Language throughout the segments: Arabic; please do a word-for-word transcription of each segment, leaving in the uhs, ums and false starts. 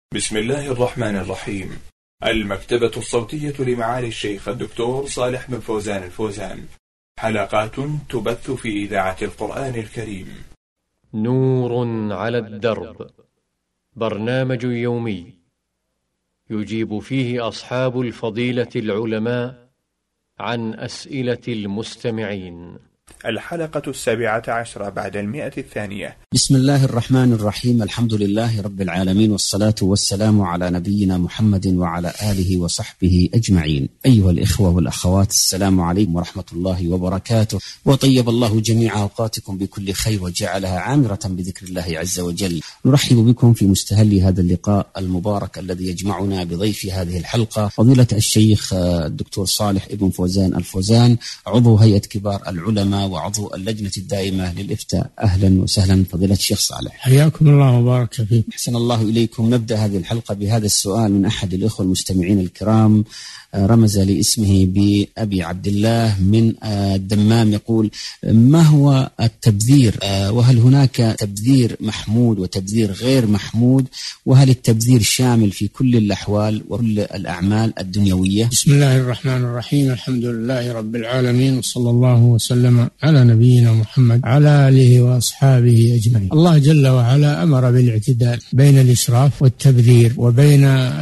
بسم الله الرحمن الرحيم. المكتبة الصوتية لمعالي الشيخ الدكتور صالح بن فوزان الفوزان، حلقات تبث في إذاعة القرآن الكريم. نور على الدرب، برنامج يومي يجيب فيه أصحاب الفضيلة العلماء عن أسئلة المستمعين. الحلقة السابعة عشرة بعد المئة الثانية. بسم الله الرحمن الرحيم. الحمد لله رب العالمين، والصلاة والسلام على نبينا محمد وعلى آله وصحبه أجمعين. أيها الإخوة والأخوات، السلام عليكم ورحمة الله وبركاته، وطيب الله جميع أوقاتكم بكل خير وجعلها عامرة بذكر الله عز وجل. نرحب بكم في مستهل هذا اللقاء المبارك الذي يجمعنا بضيف هذه الحلقة فضيلة الشيخ الدكتور صالح بن فوزان الفوزان، عضو هيئة كبار العلماء وعضو اللجنة الدائمة للإفتاء. أهلا وسهلا فضيلة الشيخ صالح، حياكم الله وبارك فيكم. أحسن الله إليكم. نبدأ هذه الحلقة بهذا السؤال من أحد الإخوة المستمعين الكرام، رمز لاسمه بأبي عبد الله من الدمام، يقول: ما هو التبذير، وهل هناك تبذير محمود وتبذير غير محمود، وهل التبذير شامل في كل الأحوال وكل الأعمال الدنيوية؟ بسم الله الرحمن الرحيم. الحمد لله رب العالمين، وصلى الله وسلم على نبينا محمد على آله وأصحابه أجمعين. الله جل وعلا أمر بالاعتدال بين الإسراف والتبذير، وبين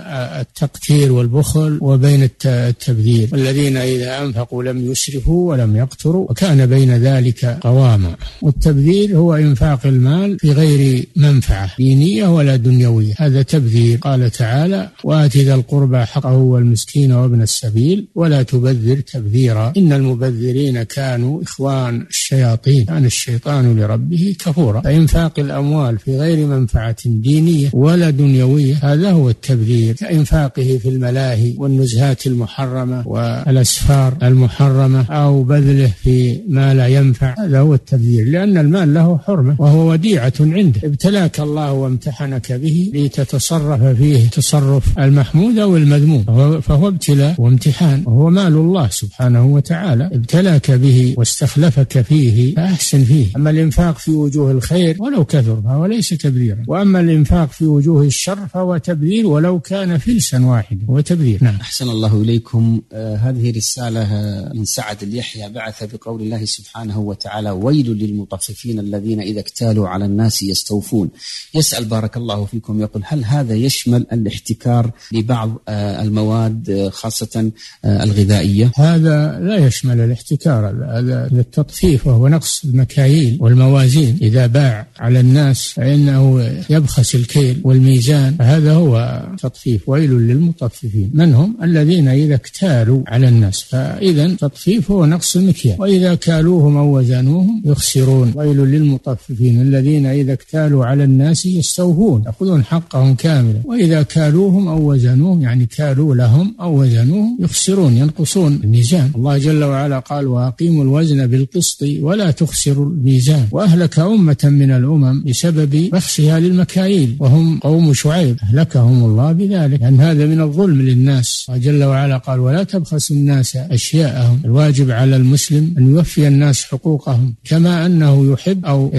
التقتير والبخل، وبين التبذير. والذين إذا أنفقوا لم يسرفوا ولم يقتروا وكان بين ذلك قواما. والتبذير هو إنفاق المال في غير منفعة دينية ولا دنيوية، هذا تبذير. قال تعالى: وآت ذا القربى حقه والمسكين وابن السبيل ولا تبذر تبذيرا إن المبذرين كانوا إخوان الشياطين كان الشيطان لربه كفورا. فإنفاق الأموال في غير منفعة دينية ولا دنيوية هذا هو التبذير، كإنفاقه في الملاهي والنزهات المحرمة والأسفار المحرمة، أو بذله في ما لا ينفع، هذا هو التبذير، لأن المال له حرمة وهو وديعة عنده، ابتلاك الله وامتحنك به لتتصرف فيه تصرف المحمود أو المذموم، فهو ابتلاء وامتحان، وهو مال الله سبحانه وتعالى ابتلاك به واستخلفك فيه فأحسن فيه. أما الإنفاق في وجوه الخير ولو كثر فهو ليس تبذيرا، وأما الإنفاق في وجوه الشر فهو تبذير ولو كان فلسا واحدا، هو تبذير. نعم. أحسن الله إليكم. آه هذه رسالة من سعد اليحيى، بعث بقول الله سبحانه وتعالى: ويل للمطففين الذين إذا اكتالوا على الناس يستوفون. يسأل بارك الله فيكم، يقول: هل هذا يشمل الاحتكار لبعض آه المواد آه خاصة آه الغذائية؟ هذا لا يشمل الاحتكار، هذا التطفيف وهو نقص المكاييل والموازين. إذا باع على الناس فإنه يبخس الكيل والميزان، هذا هو تطفيف. ويل للمطففين من هم؟ الذين إذا اكتالوا على الناس، فإذا تطفيف هو نقص المكيال، وإذا كالوهم أو وزنوهم يخسرون. ويل للمطففين الذين إذا اكتالوا على الناس يستوفون، يأخذون حقهم كاملا، وإذا كالوهم أو وزنوهم، يعني كالوا لهم أو وزنوهم، يخسرون، ينقصون الميزان. الله جل وعلا قال: وأقيموا الوزن بالقسط ولا تخسروا الميزان. وأهلك أمة من الأمم بسبب بخسها للمكاييل، وهم قوم شعيب، أهلكهم الله بذلك، لأن هذا من الظلم للناس. الله جل وعلا قال: ولا تبخسوا الناس أشياءهم. الواجب على المسلم أن يوفي الناس حقوقهم كما أنه يحب أو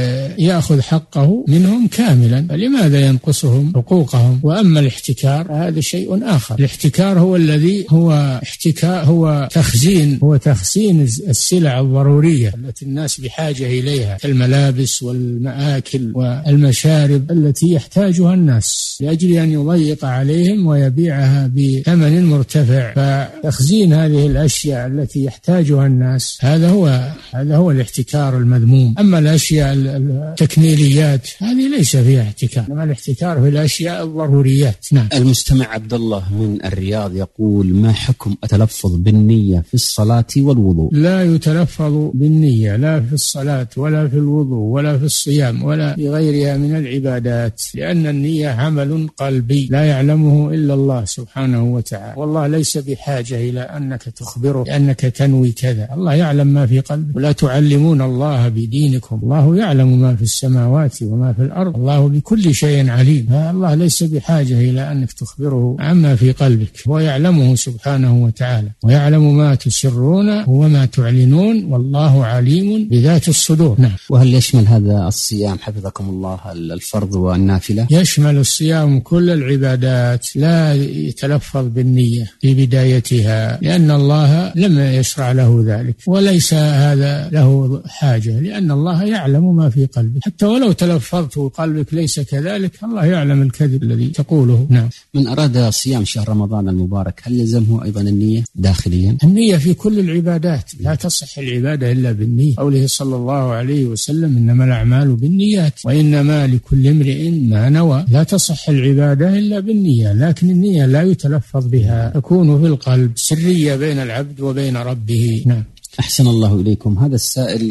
يأخذ حقه منهم كاملا، فلماذا ينقصهم حقوقهم؟ وأما الاحتكار هذا شيء آخر. الاحتكار هو الذي هو احتكار هو تخزين هو تخزين السلع الضرورية التي الناس بحاجة إليها، كالملابس والمآكل والمشارب التي يحتاجها الناس، لأجل أن يضيق عليهم ويبيعها بثمن مرتفع. فتخزين هذه الأشياء التي يحتاجها الناس هذا هو هذا هو الاحتكار المذموم. أما الأشياء التكميليات هذه ليس فيها احتكار، إنما الاحتكار في الأشياء الضروريات. نعم. المستمع عبد الله من الرياض يقول: ما حكم التلفظ بالنية في الصلاة والوضوء؟ لا يتلفظ بالنية لا في الصلاة ولا في الوضوء ولا في الصيام ولا في غيرها من العبادات، لأن النية عمل قلبي لا يعلمه إلا الله سبحانه وتعالى، والله ليس بحاجة إلى أنك تخبره أنك تنوي كذا، الله يعلم ما في قلبك. ولا تعلمون الله بدينكم، الله يعلم ما في السماوات وما في الأرض، الله بكل شيء عليم. الله ليس بحاجة إلى أنك تخبره عما في قلبك، هو يعلمه سبحانه وتعالى، ويعلم ما تسرون وما تعلنون والله عليم بذات الصدور. نعم. وهل يشمل هذا الصيام حفظكم الله الفرض والنافلة؟ يشمل الصيام كل العبادات، لا يتلفظ بالنية في بدايتها لأن الله لم يشرع له ذلك، وليس هذا له حاجة لأن الله يعلم ما في قلبك، حتى ولو تلفظت وقلبك ليس كذلك الله يعلم الكذب الذي تقوله. نعم. من أراد صيام شهر رمضان المبارك هل يلزمه أيضا النية داخليا؟ النية في كل العبادات، لا تصح العبادة إلا بالنية، قوله صلى الله عليه وسلم إنما الأعمال بالنيات وإنما لكل امرئ ما نوى. لا تصح العبادة إلا بالنية، لكن النية لا يتلفظ بها، تكون في القلب سرية بين العبد وبين ربه. نعم. أحسن الله إليكم. هذا السائل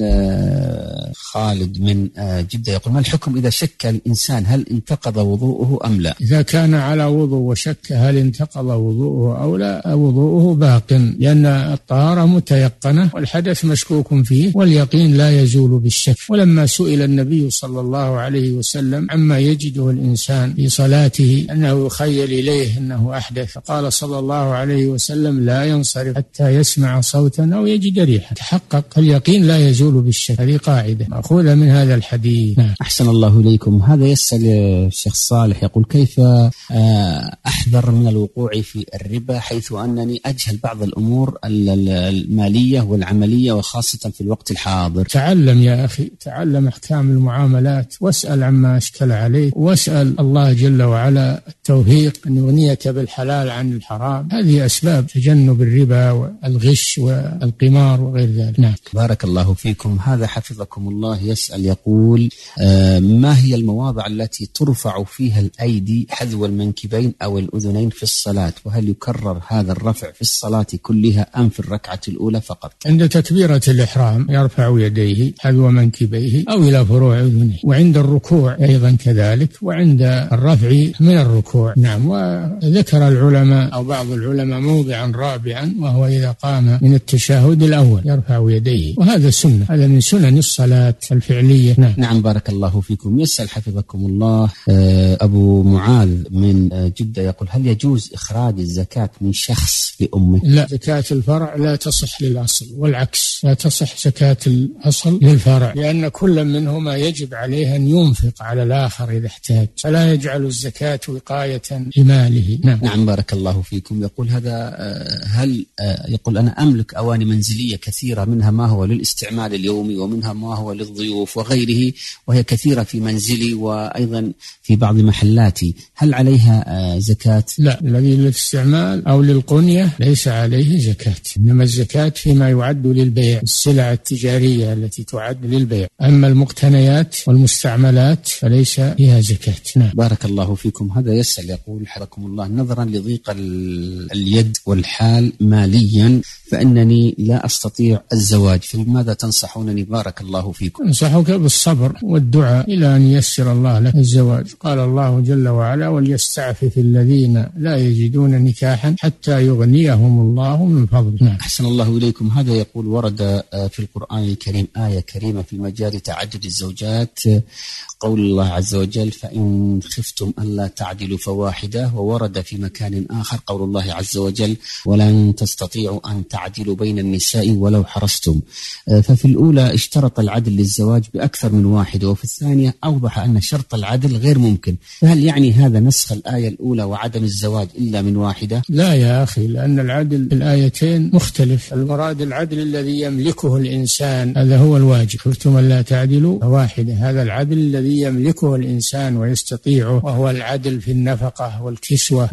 خالد من جدة يقول ما الحكم إذا شك الإنسان هل انتقض وضوءه أم لا؟ إذا كان على وضوء وشك هل انتقض وضوءه أو لا، وضوءه باق، لأن الطهارة متيقنة والحدث مشكوك فيه واليقين لا يزول بالشك. ولما سئل النبي صلى الله عليه وسلم عما يجده الإنسان في صلاته أنه يخيل إليه أنه أحدث، فقال صلى الله عليه وسلم لا ينصرف حتى يسمع صوتا أو يجد ريحا. تحقق اليقين لا يزول بالشك، هذه قاعدة مأخوذة من هذا الحديث. نعم. أحسن الله إليكم. هذا يسأل الشيخ صالح يقول كيف أحذر من الوقوع في الربا حيث أنني أجهل بعض الأمور المالية والعملية وخاصة في الوقت الحاضر؟ تعلم يا أخي، تعلم أحكام المعاملات واسأل عما أشكل عليك، واسأل الله جل وعلا التوفيق أن يغنيك بالحلال عن الحرام. هذه أسباب تجنب الربا والغش والقمار وغير ذلك. نعم. بارك الله فيكم. هذا حفظكم الله يسأل يقول آه ما هي المواضع التي ترفع فيها الأيدي حذو المنكبين أو الأذنين في الصلاة، وهل يكرر هذا الرفع في الصلاة كلها أم في الركعة الأولى فقط؟ عند تكبيرة الإحرام يرفع يديه حذو منكبيه أو إلى فروع أذنيه، وعند الركوع أيضا كذلك، وعند الرفع من الركوع. نعم. وذكر العلماء أو بعض العلماء موضعا رابعا وهو إذا قام من التشهد الأول يرفع يديه، وهذا سنة، هذا من سنن الصلاة الفعلية. نعم. نعم. بارك الله فيكم. يسأل حفظكم الله أبو معاذ من جدة يقول هل يجوز إخراج الزكاة من شخص لأمه؟ لا، زكاة الفرع لا تصح للأصل، والعكس لا تصح زكاة الأصل للفرع، لأن كل منهما يجب عليه أن ينفق على الآخر إذا احتاج، فلا يجعل الزكاة وقاية لماله. نعم. نعم. بارك الله فيكم. يقول هذا هل يقول أنا أملك أواني منزلية كثيرة منها ما هو للاستعمال اليومي ومنها ما هو للضيوف وغيره، وهي كثيرة في منزلي وأيضا في بعض محلاتي، هل عليها زكاة؟ لا، الذي للاستعمال أو للقنية ليس عليه زكاة، إنما الزكاة فيما يعد للبيع، السلع التجارية التي تعد للبيع، أما المقتنيات والمستعملات فليس فيها زكاة. نعم. بارك الله فيكم. هذا يسأل يقول حفظكم الله نظرا لضيق اليد والحال ماليا فإنني لا أستطيع الزواج، فماذا تنصحونني؟ بارك الله فيكم. أنصحك بالصبر والدعاء إلى أن ييسر الله لك الزواج. قال الله جل وعلا وليستعفف الذين لا يجدون نكاحا حتى يغنيهم الله من فضله. نعم. أحسن الله إليكم. هذا يقول ورد في القرآن الكريم آية كريمة في مجال تعدد الزوجات، قول الله عز وجل فإن خفتم ألا تعدلوا فواحدة، وورد في مكان آخر قول الله عز وجل ولن تستطيعوا أن تعدلوا بين النساء ولو حرصتم. ففي الأولى اشترط العدل للزواج بأكثر من واحدة، وفي الثانية أوضح أن شرط العدل غير ممكن، فهل يعني هذا نسخ الآية الأولى وعدم الزواج إلا من واحدة؟ لا يا أخي، لأن العدل في الآيتين مختلف، المراد العدل الذي يملكه الإنسان، هذا هو الواجب، خفتم ألا تعدلوا فواحدة، هذا العدل الذي يملكه الإنسان ويستطيعه، وهو العدل في النفقة والكسوة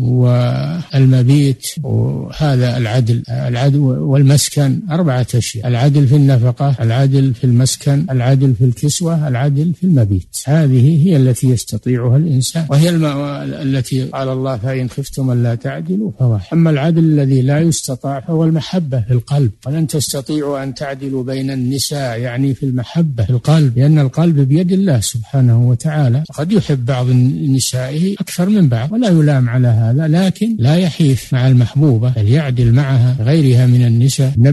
والمبيت، وهذا العدل. العدل والمسكن أربعة أشياء: العدل في النفقة، العدل في المسكن، العدل في الكسوة، العدل في المبيت. هذه هي التي يستطيعها الإنسان، وهي التي قال الله فإن خفتم ألا تعدلوا فواحد. أما العدل الذي لا يستطاع فهو المحبة في القلب، ولن تستطيعوا أن تعدلوا بين النساء، يعني في المحبة في القلب، لأن القلب بيد الله سبحانه وتعالى، قد يحب بعض نسائه أكثر من بعض ولا يلام على هذا، لكن لا يحيف مع المحبوبة بل يعدل معها غيرها من النساء. النبي صلى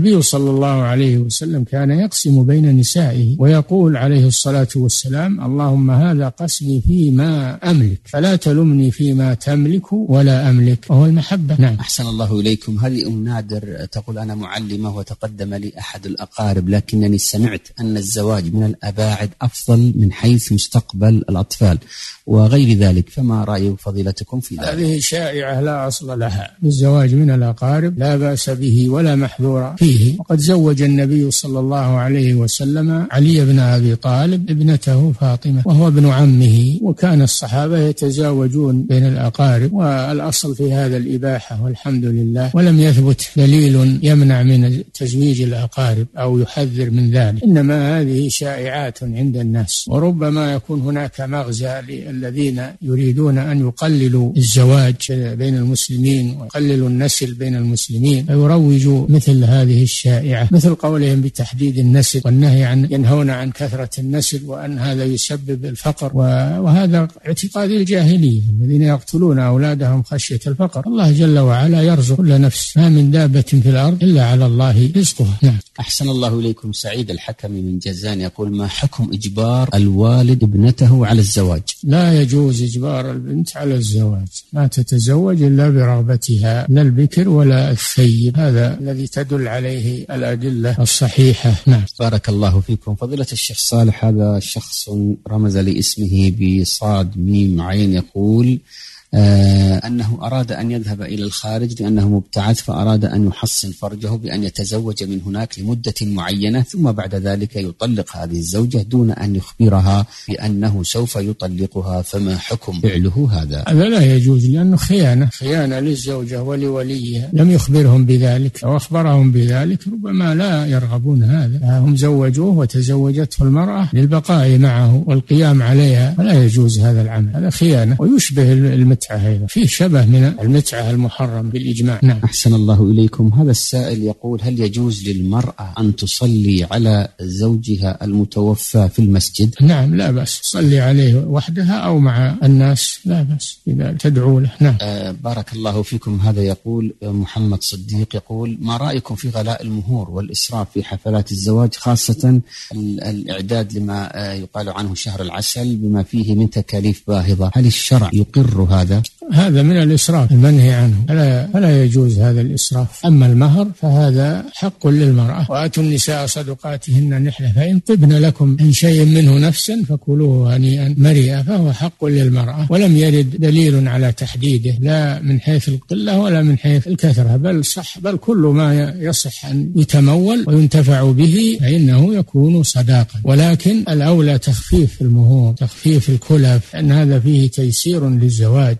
الله عليه وسلم كان يقسم بين نسائه ويقول عليه الصلاة والسلام: اللهم هذا قسمي فيما أملك فلا تلمني فيما تملك ولا أملك، وهو المحبة. نعم. أحسن الله إليكم. هذه أم نادر تقول: أنا معلمة وتقدم لي أحد الأقارب، لكنني سمعت أن الزواج من الأباعد أفضل من حيث مستقبل الأطفال وغير ذلك، فما رأي فضيلتكم في ذلك؟ هذه شائعة لا أصل لها. الزواج من الأقارب لا بأس به ولا محذور فيه، وقد زوج النبي صلى الله عليه وسلم علي بن أبي طالب ابنته فاطمة وهو ابن عمه، وكان الصحابة يتزاوجون بين الأقارب، والأصل في هذا الإباحة والحمد لله، ولم يثبت دليل يمنع من تزويج الأقارب أو يحذر من ذلك، إنما هذه شائعات عند الناس، وربما يكون هناك مغزى للذين يريدون أن يقللوا الزواج بين المسلمين ويقللوا النسل بين المسلمين، فيروجوا مثل هذه الشائعة، مثل قولهم بتحديد النسل والنهي عن ينهون عن كثرة النسل وأن هذا يسبب الفقر، وهذا اعتقاد الجاهلية الذين يقتلون أولادهم خشية الفقر. الله جل وعلا يرزق كل نفس، ما من دابة في الأرض إلا على الله رزقها. نعم. أحسن الله إليكم. سعيد الحكمي من جازان يقول: ما حكم إجبار الوالد ابنته على الزواج؟ لا يجوز إجبار البنت على الزواج، ما تتزوج إلا برغبتها، لا البكر ولا الثيب، هذا الذي تدل عليه الأدلة الصحيحة. نعم. بارك الله فيكم. فضيلة الشيخ صالح، هذا شخص رمز لاسمه بصاد ميم عين، يقول آه أنه أراد أن يذهب إلى الخارج لأنه مبتعث، فأراد أن يحصن فرجه بأن يتزوج من هناك لمدة معينة، ثم بعد ذلك يطلق هذه الزوجة دون أن يخبرها بأنه سوف يطلقها، فما حكم فعله هذا؟ هذا لا يجوز، لأنه خيانة خيانة للزوجة ولوليها، لم يخبرهم بذلك، أو أخبرهم بذلك ربما لا يرغبون هذا، هم زوجوه وتزوجته المرأة للبقاء معه والقيام عليها، فلا يجوز هذا العمل، هذا خيانة ويشبه المتعة، هذا فيه شبه من المتعة المحرم بالإجماع. نعم. أحسن الله إليكم. هذا السائل يقول: هل يجوز للمرأة أن تصلي على زوجها المتوفى في المسجد؟ نعم، لا بأس، تصلي عليه وحدها أو مع الناس، لا بأس إذا تدعو له. نعم. آه بارك الله فيكم. هذا يقول محمد صديق، يقول: ما رأيكم في غلاء المهور والإسراف في حفلات الزواج، خاصة الإعداد لما آه يقال عنه شهر العسل بما فيه من تكاليف باهظة، هل الشرع يقر هذا؟ هذا من الإسراف المنهي عنه، فلا, فلا يجوز هذا الإسراف. أما المهر فهذا حق للمرأة، وآتوا النساء صدقاتهن نحلة، فإن طبن لكم من شيء منه نفسا فكلوه هنيئا مريئا، فهو حق للمرأة، ولم يرد دليل على تحديده لا من حيث القلة ولا من حيث الكثرة، بل صح بل كل ما يصح أن يتمول وينتفع به فإنه يكون صداقة، ولكن الأولى تخفيف المهور، تخفيف الكلف، أن هذا فيه تيسير للزواج،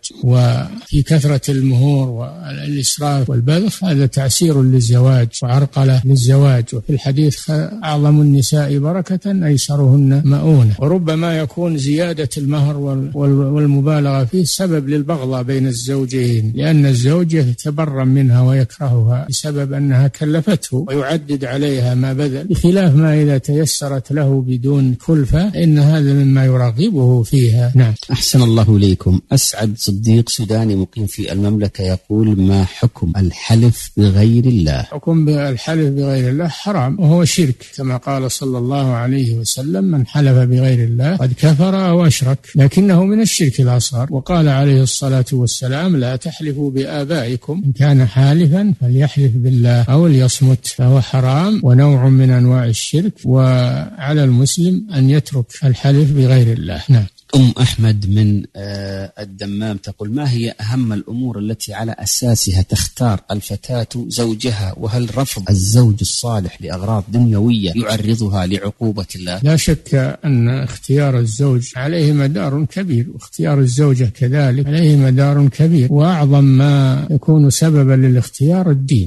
وفي كثرة المهور والإسراف والبذخ هذا تعسير للزواج وعرقلة للزواج. وفي الحديث: أعظم النساء بركة أيسرهن مؤونة. وربما يكون زيادة المهر والمبالغة فيه سبب للبغضة بين الزوجين، لأن الزوج يتبرم منها ويكرهها بسبب أنها كلفته ويعدد عليها ما بذل، بخلاف ما إذا تيسرت له بدون كلفة إن هذا مما يرغبه فيها. نعم. أحسن الله إليكم. أسعد صديق سوداني مقيم في المملكة يقول: ما حكم الحلف بغير الله؟ حكم الحلف بغير الله حرام، وهو شرك، كما قال صلى الله عليه وسلم: من حلف بغير الله قد كفر أو أشرك، لكنه من الشرك الأصغر. وقال عليه الصلاة والسلام: لا تحلفوا بآبائكم، إن كان حالفا فليحلف بالله أو ليصمت، فهو حرام ونوع من أنواع الشرك، وعلى المسلم أن يترك الحلف بغير الله. نعم. أم أحمد من الدمام تقول: ما هي أهم الأمور التي على أساسها تختار الفتاة زوجها؟ وهل رفض الزوج الصالح لأغراض دنيوية يعرضها لعقوبة الله؟ لا شك أن اختيار الزوج عليه مدار كبير، واختيار الزوجة كذلك عليه مدار كبير، وأعظم ما يكون سببا للاختيار الدين،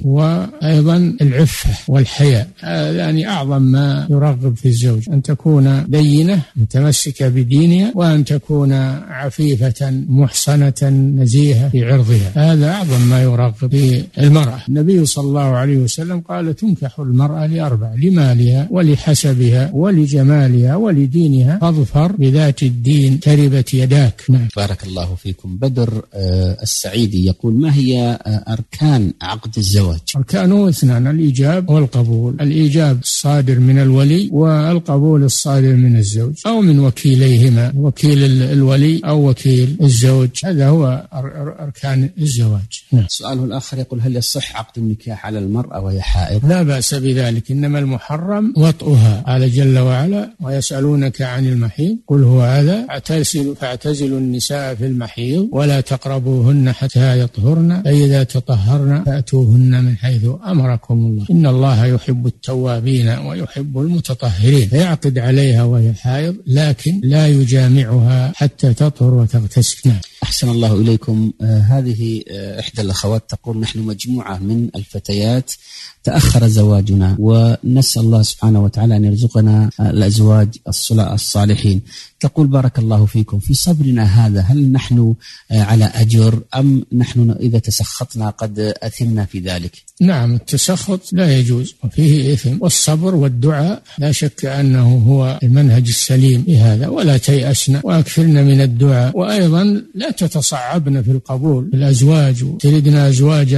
وأيضا العفة والحياء، يعني أعظم ما يرغب في الزوج، أن تكون دينة متمسكة بدينها، وأن وأن تكون عفيفة محصنة نزيهة في عرضها. هذا أعظم ما يراقب في المرأة. النبي صلى الله عليه وسلم قال: تنكح المرأة لأربع: لمالها ولحسبها ولجمالها ولدينها فاظفر بذات الدين تربت يداك. نعم. بارك الله فيكم. بدر السعيدي يقول: ما هي أركان عقد الزواج؟ أركانه اثنان: الإيجاب والقبول. الإيجاب الصادر من الولي، والقبول الصادر من الزوج أو من وكيليهما، وكيل الولي أو وكيل الزوج. هذا هو أركان الزواج. نعم. سؤاله الآخر يقول: هل يصح عقد النكاح على المرأة وهي حائض؟ لا بأس بذلك، إنما المحرم وطئها. قال جل وعلا: ويسألونك عن المحيض قل هو هذا فاعتزلوا النساء في المحيض ولا تقربوهن حتى يطهرن فإذا تطهرن فأتوهن من حيث أمركم الله إن الله يحب التوابين ويحب المتطهرين. فيعقد عليها وهي حائض، لكن لا يجامعها حتى تطهر وتغتسل. نعم. أحسن الله إليكم. آه هذه آه إحدى الأخوات تقول: نحن مجموعة من الفتيات تأخر زواجنا، ونسأل الله سبحانه وتعالى أن يرزقنا الأزواج الصالحين. تقول: بارك الله فيكم، في صبرنا هذا هل نحن على أجر أم نحن إذا تسخطنا قد أثمنا في ذلك؟ نعم، التسخط لا يجوز وفيه إثم، والصبر والدعاء لا شك أنه هو المنهج السليم لهذا. ولا تيأسنا وأكثرنا من الدعاء، وأيضا لا تتصعبن في القبول الأزواج، تردنا أزواجا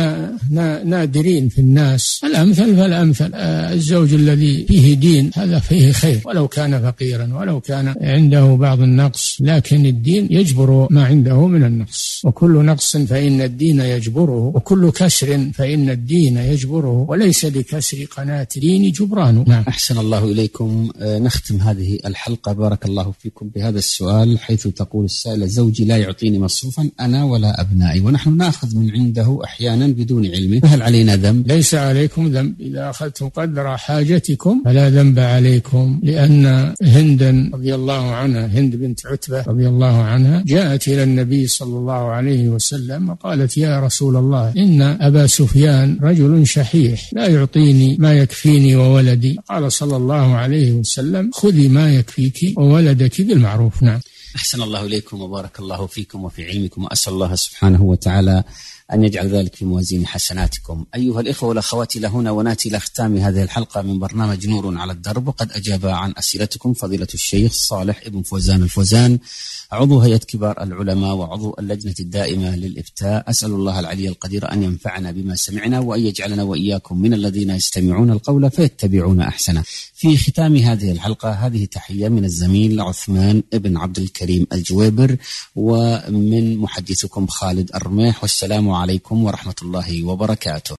نادرين في الناس. الأمثل فالأمثل. الزوج الذي فيه دين هذا فيه خير، ولو كان فقيرا ولو كان عنده بعض النقص، لكن الدين يجبر ما عنده من النقص. وكل نقص فإن الدين يجبره، وكل كسر فإن الدين يجبره، وليس لكسر قناة دين جبران. نعم. أحسن الله إليكم. نختم هذه الحلقة بارك الله فيكم بهذا السؤال، حيث تقول السائلة: زوجي لا يعطيني مصروفا أنا ولا أبنائي، ونحن نأخذ من عنده أحيانا بدون علمه، فهل علينا ذنب؟ ليس عليكم ذنب إذا أخذتم قدر حاجتكم فلا ذنب عليكم، لأن هندا رضي الله عنها، هند بنت عتبة رضي الله عنها، جاءت إلى النبي صلى الله عليه وسلم وقالت: يا رسول الله، إن أبا سفيان رجل شحيح لا يعطيني ما يكفيني وولدي. قال صلى الله عليه وسلم: خذي ما يكفيك وولدك بالمعروف. نعم. أحسن الله إليكم وبارك الله فيكم وفي علمكم، وأسأل الله سبحانه وتعالى أن يجعل ذلك في موازين حسناتكم. أيها الإخوة والأخوات، لهنا وناتي إلى ختام هذه الحلقة من برنامج نور على الدرب، وقد أجاب عن أسئلتكم فضيلة الشيخ صالح ابن فوزان الفوزان، عضو هيئة كبار العلماء وعضو اللجنة الدائمة للإفتاء. أسأل الله العلي القدير أن ينفعنا بما سمعنا، وأن يجعلنا وإياكم من الذين يستمعون القول فيتبعون أحسنه. في ختام هذه الحلقة هذه تحية من الزميل عثمان ابن عبد الكريم الجويبر، ومن محدثكم خالد الرميح، والسلام عليكم ورحمة الله وبركاته.